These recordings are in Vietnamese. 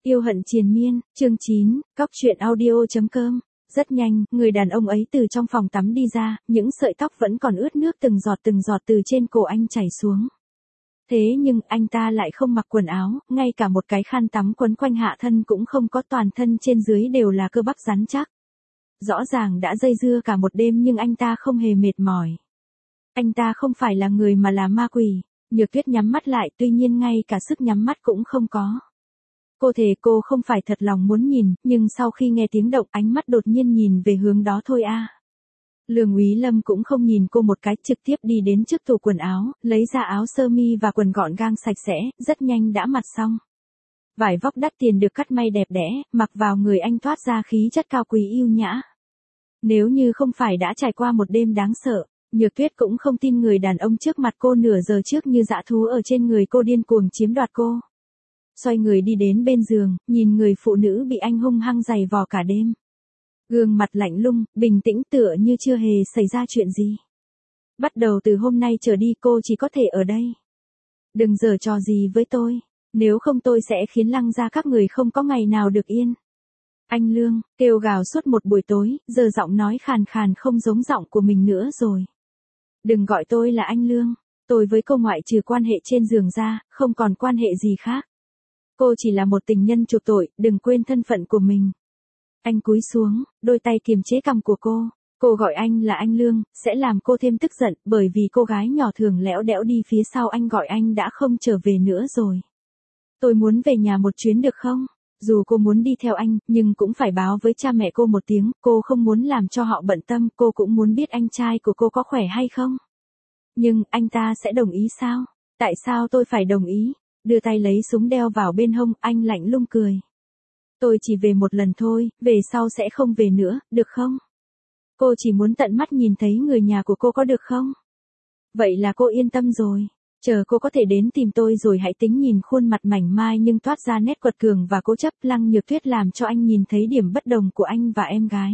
Yêu hận triền miên, chương 9, cóc truyện audio.com. Rất nhanh, người đàn ông ấy từ trong phòng tắm đi ra, những sợi tóc vẫn còn ướt nước từng giọt từ trên cổ anh chảy xuống. Thế nhưng anh ta lại không mặc quần áo, ngay cả một cái khăn tắm quấn quanh hạ thân cũng không có, toàn thân trên dưới đều là cơ bắp rắn chắc. Rõ ràng đã dây dưa cả một đêm nhưng anh ta không hề mệt mỏi. Anh ta không phải là người mà là ma quỷ. Nhược Tuyết nhắm mắt lại, tuy nhiên ngay cả sức nhắm mắt cũng không có. Cô thề cô không phải thật lòng muốn nhìn, nhưng sau khi nghe tiếng động ánh mắt đột nhiên nhìn về hướng đó thôi a. Lương Úy Lâm cũng không nhìn cô một cái, trực tiếp đi đến trước tủ quần áo, lấy ra áo sơ mi và quần gọn gàng sạch sẽ, rất nhanh đã mặc xong. Vải vóc đắt tiền được cắt may đẹp đẽ, mặc vào người anh toát ra khí chất cao quý yêu nhã. Nếu như không phải đã trải qua một đêm đáng sợ, Nhược Tuyết cũng không tin người đàn ông trước mặt cô nửa giờ trước như dã thú ở trên người cô điên cuồng chiếm đoạt cô. Xoay người đi đến bên giường, nhìn người phụ nữ bị anh hung hăng giày vò cả đêm. Gương mặt lạnh lùng, bình tĩnh tựa như chưa hề xảy ra chuyện gì. Bắt đầu từ hôm nay trở đi cô chỉ có thể ở đây. Đừng giở trò gì với tôi, nếu không tôi sẽ khiến Lăng gia các người không có ngày nào được yên. Anh Lương, kêu gào suốt một buổi tối, giờ giọng nói khàn khàn không giống giọng của mình nữa rồi. Đừng gọi tôi là anh Lương, tôi với cô ngoại trừ quan hệ trên giường ra, không còn quan hệ gì khác. Cô chỉ là một tình nhân chuộc tội, đừng quên thân phận của mình. Anh cúi xuống, đôi tay kiềm chế cằm của cô gọi anh là anh Lương, sẽ làm cô thêm tức giận, bởi vì cô gái nhỏ thường lẽo đẽo đi phía sau anh gọi anh đã không trở về nữa rồi. Tôi muốn về nhà một chuyến được không? Dù cô muốn đi theo anh, nhưng cũng phải báo với cha mẹ cô một tiếng, cô không muốn làm cho họ bận tâm, cô cũng muốn biết anh trai của cô có khỏe hay không. Nhưng, anh ta sẽ đồng ý sao? Tại sao tôi phải đồng ý? Đưa tay lấy súng đeo vào bên hông, anh lạnh lùng cười. Tôi chỉ về một lần thôi, về sau sẽ không về nữa, được không? Cô chỉ muốn tận mắt nhìn thấy người nhà của cô có được không? Vậy là cô yên tâm rồi. Chờ cô có thể đến tìm tôi rồi hãy tính. Nhìn khuôn mặt mảnh mai nhưng toát ra nét quật cường và cố chấp, Lăng Nhược Tuyết làm cho anh nhìn thấy điểm bất đồng của anh và em gái.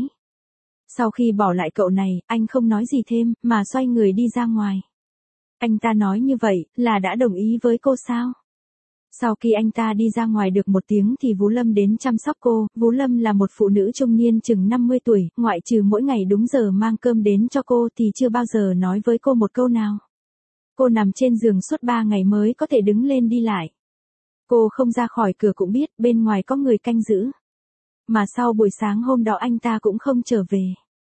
Sau khi bỏ lại cậu này, anh không nói gì thêm, mà xoay người đi ra ngoài. Anh ta nói như vậy, là đã đồng ý với cô sao? Sau khi anh ta đi ra ngoài được một tiếng thì Vũ Lâm đến chăm sóc cô. Vũ Lâm là một phụ nữ trung niên chừng 50 tuổi, ngoại trừ mỗi ngày đúng giờ mang cơm đến cho cô thì chưa bao giờ nói với cô một câu nào. Cô nằm trên giường suốt 3 ngày mới có thể đứng lên đi lại. Cô không ra khỏi cửa cũng biết bên ngoài có người canh giữ. Mà sau buổi sáng hôm đó anh ta cũng không trở về.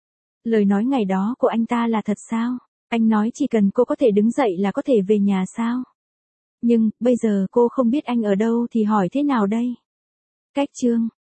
Lời nói ngày đó của anh ta là thật sao? Anh nói chỉ cần cô có thể đứng dậy là có thể về nhà sao? Nhưng, bây giờ cô không biết anh ở đâu thì hỏi thế nào đây? Cách chương